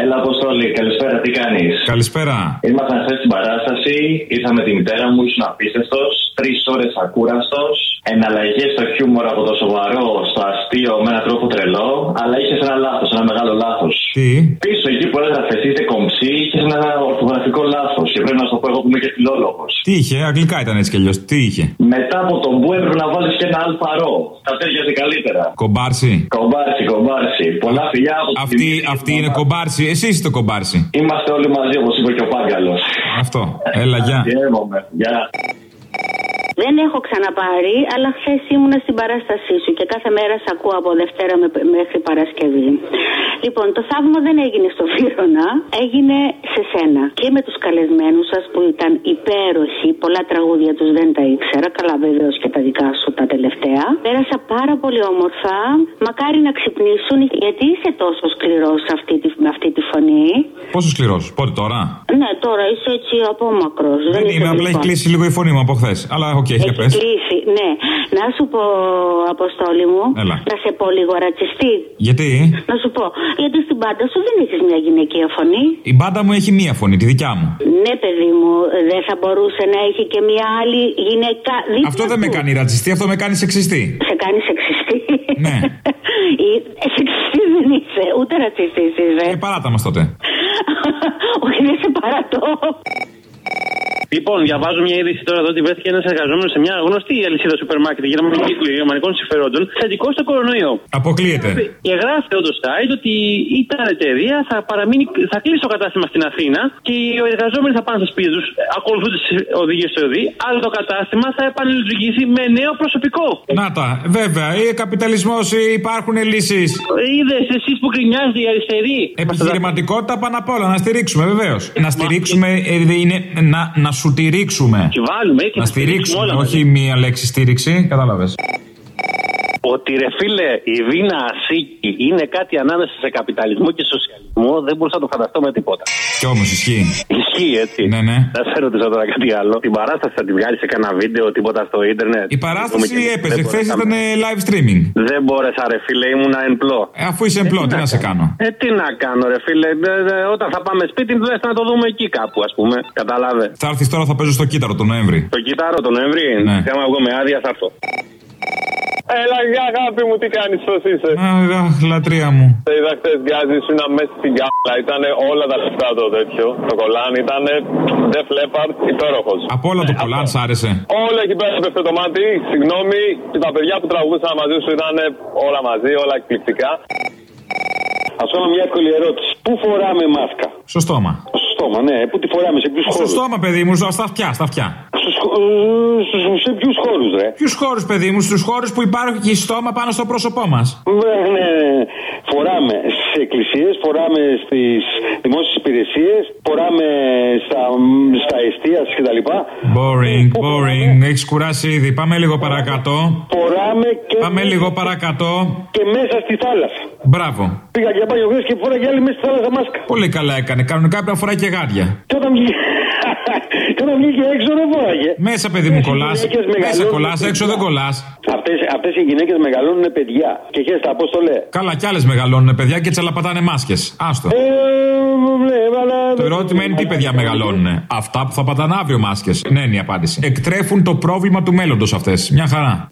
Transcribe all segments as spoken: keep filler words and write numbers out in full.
Έλα, Αποστόλη, καλησπέρα, τι κάνεις? Καλησπέρα. Ήμασταν χθες στην παράσταση, ήρθα με τη μητέρα μου, ήσουν απίστευτος. Τρεις ώρες ακούραστος. Εναλλαγές στο χιούμορ από το σοβαρό στο αστείο με έναν τρόπο τρελό. Αλλά είχες ένα λάθος, ένα μεγάλο λάθος. Τι? Πίσω εκεί που έγραφες είστε κομψή, είχες ένα ορθογραφικό λάθος. Και πρέπει να σου το πω εγώ που είμαι και φιλόλογος. Τι είχε, αγγλικά ήταν έτσι κι αλλιώς. Τι είχε? Μετά από τον που έπρεπε να βάλεις και ένα αλφαρό. Τα τέριαζε καλύτερα. Κομπάρσι. Κομπάρσι, κομπάρσι. Πολλά φιλιά από την Αυτή, αυτή είναι κομπάρσι. Εσείς είστε κομπάρσι. Είμαστε όλοι μαζί, όπως είπε και ο Πάγκαλος. Αυτό. Έλα, γεια. Γεια. Δεν έχω ξαναπάρει, αλλά χθες ήμουνα στην παράστασή σου και κάθε μέρα σ' ακούω από Δευτέρα μέχρι Παρασκευή. Λοιπόν, το θαύμα δεν έγινε στο Φύρωνα, έγινε σε σένα. Και με τους καλεσμένους σας που ήταν υπέροχοι, πολλά τραγούδια τους δεν τα ήξερα, καλά βεβαίως και τα δικά σου τα τελευταία. Πέρασα πάρα πολύ όμορφα, μακάρι να ξυπνήσουν, γιατί είσαι τόσο σκληρός αυτή τη, με αυτή τη φωνή. Πόσο σκληρός, πότε τώρα? Ναι, τώρα είσαι έτσι απόμακρος. Δεν, δεν είμαι, απλά έχει κλείσει λίγο η φωνή μου από χθες. Αλλά οκ, okay, για πες. Κλείσει, ναι. Να σου πω, Αποστόλη μου, έλα. Να σε πω λίγο ρατσιστή. Γιατί? Να σου πω, γιατί στην μπάντα σου δεν έχεις μια γυναικεία φωνή. Η μπάντα μου έχει μία φωνή, τη δικιά μου. Ναι, παιδί μου, δεν θα μπορούσε να έχει και μια άλλη γυναίκα δίπλα. Αυτό δεν του. με κάνει ρατσιστή, αυτό με κάνει σεξιστή. Σε κάνει σεξιστή. Ναι. Σεξιστή δεν είσαι, ούτε ρατσιστής είσαι. Ε, παράτα μας τότε. Όχι, δεν σε παρατώ. Λοιπόν, διαβάζω μια είδηση τώρα εδώ ότι βρέθηκε ένας εργαζόμενος σε μια γνωστή αλυσίδα σούπερ μάρκετ γερμανικών συμφερόντων θετικό στο κορονοϊό. Αποκλείεται. Και γράφει εδώ το site ότι η εταιρεία θα παραμείνει, θα κλείσει το κατάστημα στην Αθήνα και οι εργαζόμενοι θα πάνε στο σπίτι τους, ακολουθούνται τις οδηγίες του ΕΟΔΗ, αλλά το κατάστημα θα επανελειτουργήσει με νέο προσωπικό. Να τα, βέβαια, ή καπιταλισμός, υπάρχουν λύσεις. Είδες εσείς που γκρινιάζετε οι αριστεροί. Επιχειρηματικότητα πάνω απ' όλα, να στηρίξουμε βεβαίως. Να στηρίξουμε είναι να, να σου στηρίξουμε. Βάλουμε, να στηρίξουμε, όχι μία λέξη στήριξη, κατάλαβες. Ότι ρε φίλε, η Βίνα Ασίκη είναι κάτι ανάμεσα σε καπιταλισμό και σοσιαλισμό, δεν μπορούσα να το φανταστώ με τίποτα. Κι όμως ισχύει. Ισχύει, έτσι. Ναι, ναι. Να σε ρωτήσω τώρα κάτι άλλο. Την παράσταση θα τη βγάλει σε κανένα βίντεο, τίποτα στο ίντερνετ? Η παράσταση έπαιζε. Χθες ήταν live streaming. Δεν μπόρεσα, ρε φίλε, ήμουνα εν πλώ. Ε, αφού είσαι εν πλώ, ε, τι να, να σε κάνω. Ε, τι να κάνω, ρε φίλε. Ε, ε, όταν θα πάμε σπίτι, τουλάχιστον να το δούμε εκεί κάπου, α πούμε. Κατάλαβε. Θα έρθει τώρα, θα παίζω στο κύτταρο τον Νοέμβρη. Το κύτταρο τον Νοέμβρη? Ναι. Κάμα εγώ με άδεια, θα έρθω. Έλα, για αγάπη μου, τι κάνεις, πώς είσαι? Αχ, λατρεία μου. Σε είδα χτες, γκάζι, σου να μέσα στην κάλα. Ήτανε όλα τα λεφτά το τέτοιο. Το κολάν ήτανε Def Leppard, υπέροχος. Από όλα το κολάν σ' άρεσε? Όλα εκεί πέρα πέφτει το μάτι, συγγνώμη. Και τα παιδιά που τραγουδούσαν μαζί σου ήτανε όλα μαζί, όλα εκπληκτικά. Ας κάνω μια εύκολη ερώτηση. Πού φοράμε μάσκα? Στο στόμα. Στο στόμα, ναι. Πού τη φοράμε, σε ποιους χώρους? Στο στόμα, παιδί μου, στα αυτιά, στα αυτιά. Σε ποιους χώρους, ρε? Ποιους χώρους, παιδί μου? Στους χώρους που υπάρχει στόμα πάνω στο πρόσωπό μας. Ναι, ναι. Φοράμε στις εκκλησίες, φοράμε στις δημόσιες υπηρεσίες, φοράμε στα, στα εστίαση κτλ. Boring, boring. Έχεις κουράσει ήδη. Πάμε λίγο παρακάτω. Φοράμε και. Πάμε λίγο παρακάτω. Και μέσα στη θάλασσα. Μπράβο. Πήγα για μπάνιο χθες και φοράγε άλλη μέσα στη θάλασσα μάσκα. Πολύ καλά έκανε. Κανονικά πρέπει να φοράει και γάντια. Και όταν βγήκε. Και όταν βγήκε έξω δεν φοράγε. Μέσα, παιδί μου, κολλάς. Μέσα κολλάς, έξω δεν κολλάς. Αυτές, αυτές οι γυναίκες μεγαλώνουν παιδιά. Και χαίρεστα, πώς το λέει. Καλά, κι άλλες μεγαλώνουν παιδιά και τσαλαπατάνε μάσκες. Άστο. Ε, ναι, αλλά... Το ερώτημα είναι τι παιδιά μεγαλώνουν. Αυτά που θα πατάνε αύριο μάσκες. Ναι, είναι η απάντηση. Εκτρέφουν το πρόβλημα του μέλλοντος αυτές. Μια χαρά.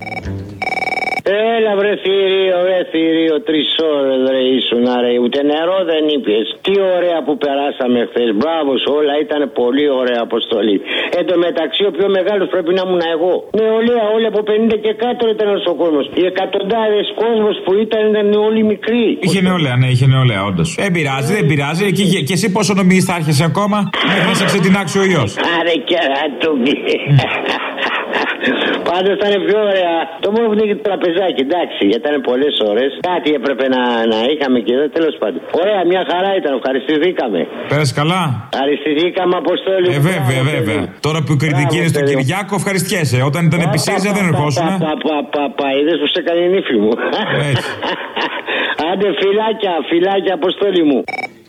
Έλα βρε θηρίο, βρε θηρίο, τρεις ώρες ρε ήσουν ρε, ούτε νερό δεν είπες. Τι ωραία που περάσαμε χθες, μπράβο σου, όλα ήταν πολύ ωραία αποστολή. Εν τω μεταξύ ο πιο μεγάλος πρέπει να ήμουν εγώ. Νεολαία, όλοι από πενήντα και κάτω ήταν ο κόσμος. Οι εκατοντάδες κόσμος που ήταν ήταν όλοι μικροί. Είχε νεολαία, ναι, είχε νεολαία όντως. Δεν πειράζει, δεν πειράζει. Και, και εσύ πόσο νομίζεις θα άρχεσαι ακόμα μέχρι να σε ξετινάξει ο ιός? Άρε κερατούμπι. Πάντως ήταν πιο ωραία. Το μόνο που είναι το τραπεζάκι, εντάξει, γιατί ήταν πολλές ώρες. Κάτι έπρεπε να, να είχαμε και εδώ, τέλος πάντων. Ωραία, μια χαρά ήταν, ευχαριστηθήκαμε. Πέρασε καλά. Ευχαριστηθήκαμε, Αποστόλη. Ε, βέβαια, βέβαια. Τώρα που η κριτική είναι στον Κυριάκο, ευχαριστιέσαι. Όταν ήταν επί ΣΥΡΙΖΑ δεν ερχόσουν. Παπα, είδες που σε έκανε η νύφη μου. Άντε, φιλάκια, φιλάκια, Αποστόλη μου.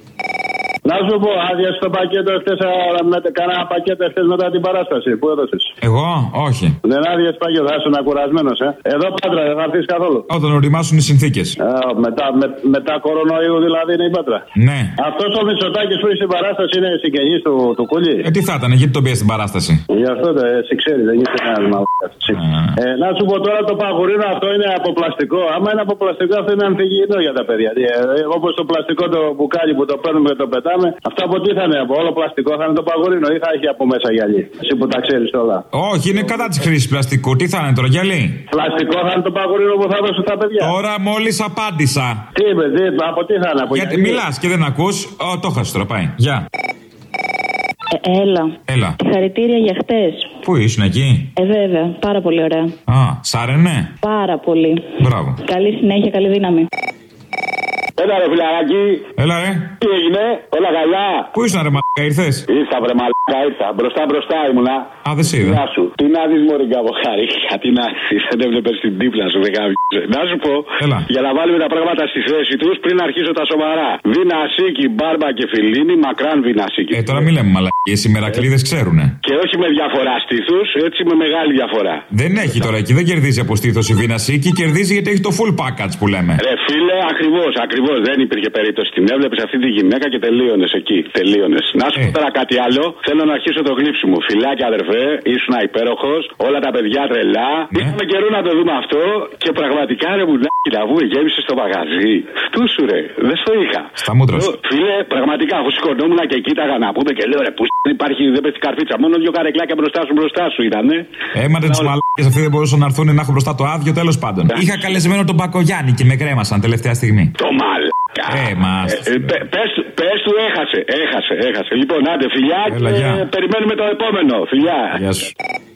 Να σου πω, άδεια στο πακέτο χθες, κάνα πακέτο χθες μετά την παράσταση. Πού έδωσες? Εγώ, όχι. Δεν άδειε πάγιο, θα ήσουν κουρασμένο, ε. Εδώ Πάτρα, δεν θα έρθει καθόλου. Όταν οριμάσουν οι συνθήκες. μετά, με, μετά κορονοϊού δηλαδή είναι η Πάτρα. Ναι. Αυτό ο Μητσοτάκης που είναι στην παράσταση είναι συγγενή του, του Κούλι. Ε, τι θα ήταν, γιατί τον πιέζει στην παράσταση. Γι' αυτό το εσύ ξέρει, δεν είσαι κανένα μαλάκα. Ε, να σου πω τώρα το παγουρίνο αυτό είναι από πλαστικό. Άμα είναι από πλαστικό αυτό είναι ανθυγιεινό για τα παιδιά. Ε, Όπω το πλαστικό το μπουκάλι που το παίρνουμε και το πετάμε. Αυτό από τι θα είναι, από όλο πλαστικό θα είναι το παγουρίνο ή θα έχει από μέσα γυαλί. Εσύ που τα ξέρει όλα. Όχι, είναι κατά τη χρήση πλαστικού. Τι θα είναι τώρα, γυαλί. Πλαστικό θα είναι το παγουρίνο που θα δώσουν τα παιδιά. Τώρα μόλι απάντησα. Τι είπε, τι, από τι θα είναι, από γιατί μιλά και δεν ακού. Ω, το χάσει τώρα, πάει. Γεια. Ε, έλα. Έλα. Συγχαρητήρια για χτες. Πού ήσουν εκεί? Ε, βέβαια. Πάρα πολύ ωραία. Α, σάρενε. Πάρα πολύ. Μπράβο. Καλή συνέχεια, καλή δύναμη. Έλα ρε φιλαράκι. Έλα ρε. Τι έγινε, όλα καλά. Πού ήσουν ρε μαλάκα, ήρθες? Ήρθα βρε μαλάκα, ήρθα. Μπροστά μπροστά ήμουνα. Α, δεν σε είδα. Να σου. Τι να δεις μωρή καβοχαρίκια, τι να δεις. Δεν έβλεπες την δίπλα σου δεν γάμισε. Να σου πω. Έλα. Για να βάλουμε τα πράγματα στη θέση τους πριν αρχίσω τα σοβαρά. Βινασίκι, μπάρμπα και φιλίνι, μακράν βινασίκι. Ε, τώρα μην λέμε μαλακίες, οι μερακλείδες ξέρουνε. Και όχι με διαφορά στήθους, έτσι με μεγάλη διαφορά. Δεν έχει τώρα εκεί, δεν κερδίζει από στήθος η Βινασίκη, κερδίζει γιατί έχει το full package που λέμε. Ρε φίλε, ακριβώς, ακριβώς. Δεν υπήρχε περίπτωση. Την έβλεπες αυτή τη γυναίκα και τελείωνες εκεί. Τελείωνες. Να σου πω ε. τώρα κάτι άλλο. Θέλω να αρχίσω το γλύψι μου. Φιλάκια αδερφέ, ήσουν υπέροχος. Όλα τα παιδιά τρελά. Ναι. Είχαμε καιρό να το δούμε αυτό και πραγματικά ρε μουλάκι να βγούμε, γέμισε στο μαγαζί. Φτού σου ρε, δεν στο είχα. Στα μούτρα σου. Φίλε, πραγματικά αφού σηκωνόμουν και κοίταγα να πούμε και λέω ρε που υπάρχει, δεν πέφτει καρφίτσα. Μόνο δύο καρεκλάκια μπροστά σου μπροστά σου ήτανε. Έματε τις μαλάκες αυτοί δεν μπορούσαν να έρθουν να έχουν μπροστά το άδειο, τέλος πάντων. Yeah. Είχα καλεσμένο τον Μπακογιάννη και με κρέμασαν τελευταία στιγμή. Το μαλ. Ε, μας. Ε, ε, πες, πες του έχασε, έχασε, έχασε. Λοιπόν, άντε φιλιά. Έλα, και περιμένουμε το επόμενο. Φιλιά. Γεια σου.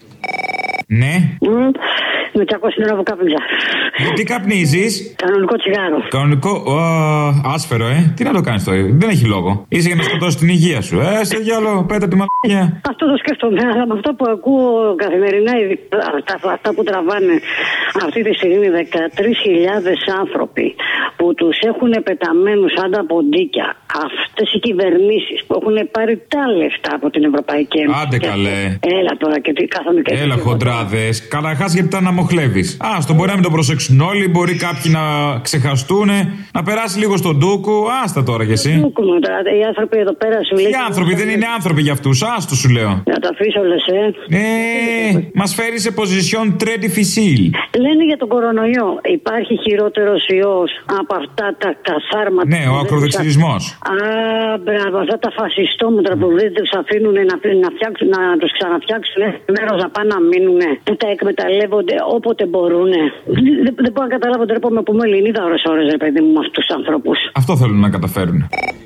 Ναι. Mm. Με τριακόσια ώρα που κάπνιζα. Τι καπνίζεις? Κανονικό τσιγάρο. Κανονικό. Ω, άσφαιρο, ε. Τι να το κάνεις τώρα. Δεν έχει λόγο. Είσαι για να σκοτώσεις την υγεία σου. Ε, σε διάλογο, πέτα τη μαλακία. Αυτό το σκέφτομαι. Αλλά με αυτό που ακούω καθημερινά, αυτά, αυτά που τραβάνε αυτή τη στιγμή δεκατρείς χιλιάδες άνθρωποι που τους έχουν πεταμένους σαν τα ποντίκια. Αυτές οι κυβερνήσεις που έχουν πάρει τα λεφτά από την Ευρωπαϊκή Ένωση. Άντε καλέ. Έλα τώρα και τι κάθομαι και. Έλα χοντράδες. Καταρχάς γιατί τα αναμοχλεύεις. Α, στον μπορεί να μην το προσέξουν όλοι, μπορεί κάποιοι να ξεχαστούν, να περάσει λίγο στον ντούκου. Άστα τώρα κι εσύ. Οι άνθρωποι εδώ πέρα σου λένε. Οι άνθρωποι δεν είναι άνθρωποι για αυτούς. Άστο σου λέω. Να τα αφήσω λες, ε. Ε, μας φέρει σε position très difficile. Λένε για τον κορονοϊό. Υπάρχει χειρότερος ιός από αυτά τα καθάρματα. Ναι, ο ακροδεξιρισμός. Α, μπράβο, αυτά τα φασιστόμετρα που δεν τους αφήνουν να, να, φτιάξουν, να τους ξαναφτιάξουν μέρος να πάνε να μείνουν, που τα εκμεταλλεύονται όποτε μπορούν. Δεν, δεν μπορώ να καταλάβω τον τρόπο με που είμαι Ελληνίδα ώρες-ώρες, ρε παιδί μου, με αυτούς τους ανθρώπους. Αυτό θέλουν να καταφέρουν.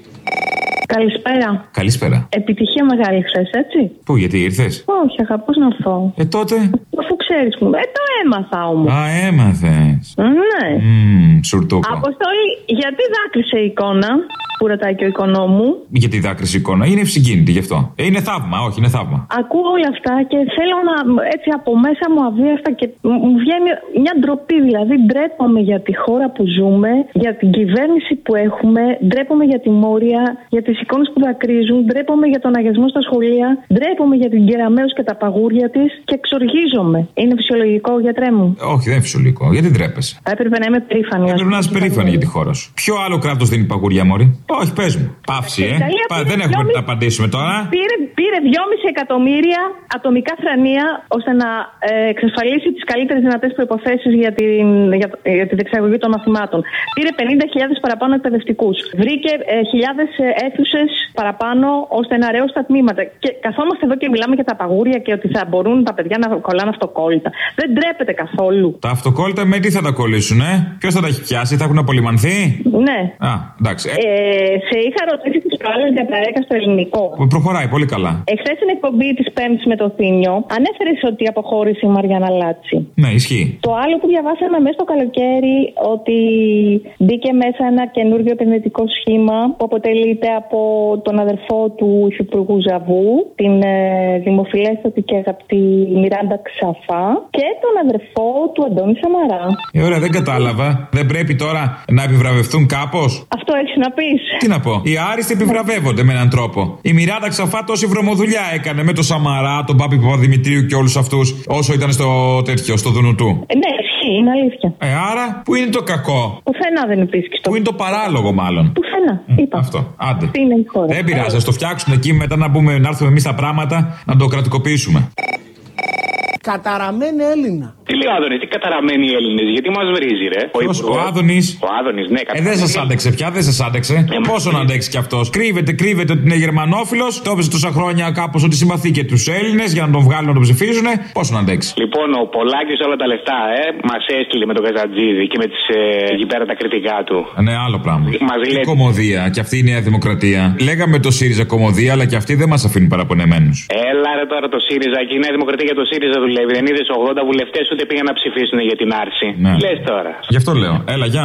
Καλησπέρα. Καλησπέρα. Επιτυχία μεγάλη χθες, έτσι. Πού, γιατί ήρθες? Όχι, αγάπη, πώς να έρθω. Ε, τότε. Αφού ξέρεις που. Ε, το έμαθα όμως. Α, έμαθες. Ναι. Μμμ, σουρτούκο. Αποστόλη, γιατί δάκρυσε η εικόνα, που ρωτάει και ο οικονό μου. Γιατί δάκρυσε η εικόνα, είναι ευσυγκίνητη γι' αυτό. Ε, είναι θαύμα, όχι, είναι θαύμα. Ακούω όλα αυτά και θέλω να, έτσι από μέσα μου αβίαστα και μου βγαίνει μια ντροπή. Δηλαδή, ντρέπομαι για τη χώρα που ζούμε, για την κυβέρνηση που έχουμε, ντρέπομαι για τη Μόρια, για τις εικόνες που δακρύζουν, ντρέπομαι για τον αγιασμό στα σχολεία, ντρέπομαι για την Κεραμέως και τα παγούρια της και εξοργίζομαι. Είναι φυσιολογικό, γιατρέ μου? Όχι, δεν είναι φυσιολογικό. Γιατί ντρέπεσαι? Θα έπρεπε να είμαι περήφανη. Έπρεπε να είσαι περήφανη για τη χώρα σου. Ποιο άλλο κράτος δίνει παγούρια, μωρή? Όχι, πες μου. Παύση, ε. Πα, δεν έχουμε να απαντήσουμε τώρα. Πήρε, πήρε δυόμισι εκατομμύρια ατομικά θρανία ώστε να ε, εξασφαλίσει τις καλύτερες δυνατές προϋποθέσεις για την, για, για τη δεξαγωγή των μαθημάτων. Πήρε πενήντα χιλιάδες παραπάνω εκπαιδευτικούς. Βρήκε ε, χιλιάδες ε, αίθουσες παραπάνω ώστε να ρέουν στα τμήματα. Και καθόμαστε εδώ και μιλάμε για τα παγούρια και ότι θα μπορούν τα παιδιά να κολλάνε αυτοκόλλητα. Δεν ντρέπεται καθόλου. Τα αυτοκόλλητα με τι θα τα κολλήσουν, ε? Ποιος θα τα έχει πιάσει, θα έχουν απολυμανθεί? Ναι. Α, εντάξει. Ε, σε είχα ρωτήσει τις προάλλες για τα ΕΚΑ στο ελληνικό. Προχωράει πολύ καλά. Εχθές στην εκπομπή της Πέμπτης με το Θήνιο ανέφερες ότι αποχώρησε η Μαριάννα Λάτση. Ναι, ισχύει. Το άλλο που διαβάσαμε μέσα στο καλοκαίρι, ότι μπήκε μέσα ένα καινούργιο επενδυτικό σχήμα που αποτελείται από τον αδερφό του υφυπουργού Ζαβού, την ε, δημοφιλέστατη και αγαπητή Μιράντα Ξαφά, και τον αδερφό του Αντώνη Σαμαρά. Ε, ωραία, δεν κατάλαβα. Δεν πρέπει τώρα να επιβραβευτούν κάπως? Αυτό έχεις να πεις? Τι να πω. Οι άριστοι επιβραβεύουν. βραβεύονται με έναν τρόπο. Η Μιράντα Ξαφά τόση βρωμοδουλειά έκανε με το Σαμαρά, τον Πάπη Παπαδημητρίου και όλους αυτούς όσο ήταν στο τέτοιο, στο Δουνουτού. Ε, ναι, ισχύει, είναι αλήθεια. Ε, άρα, πού είναι το κακό? Πουθενά δεν υπήρχε. Πού είναι το παράλογο, μάλλον? Πουθενά. Mm, είπα. Αυτό. Άντε. Τι είναι η χώρα. Δεν πειράζει, α το φτιάξουν εκεί μετά να, μπούμε, να έρθουμε εμείς τα πράγματα να το κρατικοποιήσουμε. Καταραμένη Έλληνα. Τι λέει ο Άδωνης, τι καταραμένοι οι Έλληνες, γιατί μας βρίζει, ρε. Ποιος, ο Άδωνης. Ο Άδωνης, ναι, Ε, δεν σας άντεξε πια, δεν σας άντεξε. Ε, Πόσο να αντέξει κι αυτός. Κρύβεται, κρύβεται ότι είναι γερμανόφιλος. Το έπαιζε τόσα χρόνια κάπως ότι συμπαθεί και τους Έλληνες για να τον βγάλουν να τον ψηφίζουν. Πόσο να αντέξει. Λοιπόν, ο Πολάκης όλα τα λεφτά, ε, μας έστειλε με τον Καζατζίδη και με τις ε, εκεί πέρα τα κριτικά του. Ναι, άλλο πράγμα. Μας η λέει... κομμωδία, και αυτή η Νέα Δημοκρατία. Λέγαμε το ΣΥΡΙΖΑ κομμωδία, αλλά και αυτοί δεν μας αφήνουν παραπονεμένους. Έλα ρε τώρα το ΣΥΡΙΖΑ και η Νέα Δημοκρατία για το ΣΥΡΙΖΑ δουλεύει. Δεν είδες ογδόντα βουλευτές ούτε πήγαν να ψηφίσουν για την άρση. Ναι. Λες τώρα. Γι' αυτό λέω. Έλα, γεια.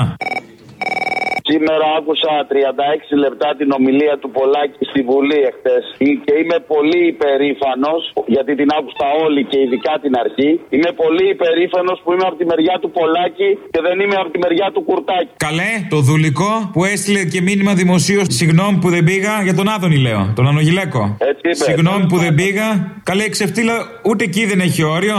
Σήμερα άκουσα τριάντα έξι λεπτά την ομιλία του Πολάκη στη Βουλή εχθές και είμαι πολύ υπερήφανος, γιατί την άκουσα όλη και ειδικά την αρχή. Είμαι πολύ υπερήφανος που είμαι από τη μεριά του Πολάκη και δεν είμαι από τη μεριά του Κουρτάκη. Καλέ, το δουλικό που έστειλε και μήνυμα δημοσίως. Συγγνώμη που δεν πήγα, για τον Άδωνη λέω, τον Ανογιλέκο. Έτσι είπε. Συγγνώμη που δεν πήγα. Καλέ, ξεφτύλα, ούτε εκεί δεν έχει όριο.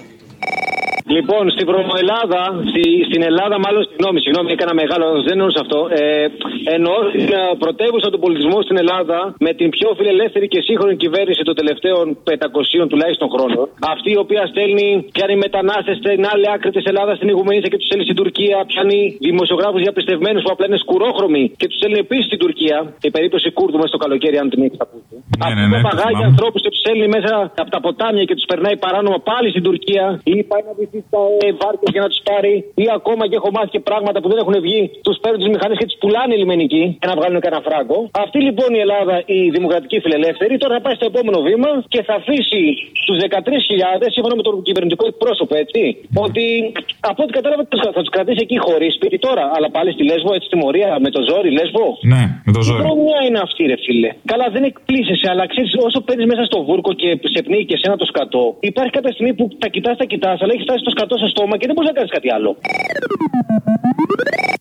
Λοιπόν, στην Βρωμοελλάδα, στη, στην Ελλάδα, μάλλον συγγνώμη, συγγνώμη, έκανα μεγάλο, δεν εννοούσα αυτό. Ε, εννοώ την πρωτεύουσα του πολιτισμού στην Ελλάδα με την πιο φιλελεύθερη και σύγχρονη κυβέρνηση των τελευταίων πεντακοσίων τουλάχιστον χρόνων. Αυτή η οποία στέλνει, πιάνει μετανάστες στην άλλη άκρη της Ελλάδας, στην Ιγουμενίσια και τους στέλνει στην Τουρκία. Πιάνει δημοσιογράφους διαπιστευμένους που απλά είναι σκουρόχρωμοι και τους στέλνει επίσης στην Τουρκία. Η περίπτωση Κούρδου μέσα στο καλοκαίρι, αν την έχεις ακούσει. Ναι, ναι, ναι, παγάγει ανθρώπους και τους στέλνει μέσα από τα ποτάμια και τους περνάει παράνομα πάλι στην Τουρκία ή πάει να βυθεί στα βάρκες για να τους πάρει, ή ακόμα και έχω μάθει και πράγματα που δεν έχουν βγει, τους παίρνουν τις μηχανές και τις πουλάνε λιμενικοί για να βγάλουν κανένα φράγκο. Αυτή λοιπόν η Ελλάδα, η δημοκρατική φιλελεύθερη, τώρα θα πάει στο επόμενο βήμα και θα αφήσει τους δεκατρείς χιλιάδες, σύμφωνα με τον κυβερνητικό εκπρόσωπο, έτσι, ότι από ό,τι κατάλαβα θα τους κρατήσει εκεί χωρίς σπίτι τώρα, αλλά πάλι στη Λέσβο, έτσι, στη Μορία, με το ζόρι, Λέσβο. Ναι, με το ζόρι. Η προμήθεια είναι αυτή, ρε φίλε. Καλά, δεν εκπλήσεσαι, αλλά ξέρεις, όσο παίρνεις μέσα στο βούρκο και σε πνίγει και σένα το σκατό, υπάρχει κάποια στιγμή που τα κοιτάς, τα κοιτάς, αλλά έχει φτάσει το σκατό στο στόμα και δεν μπορείς να κάνεις κάτι άλλο.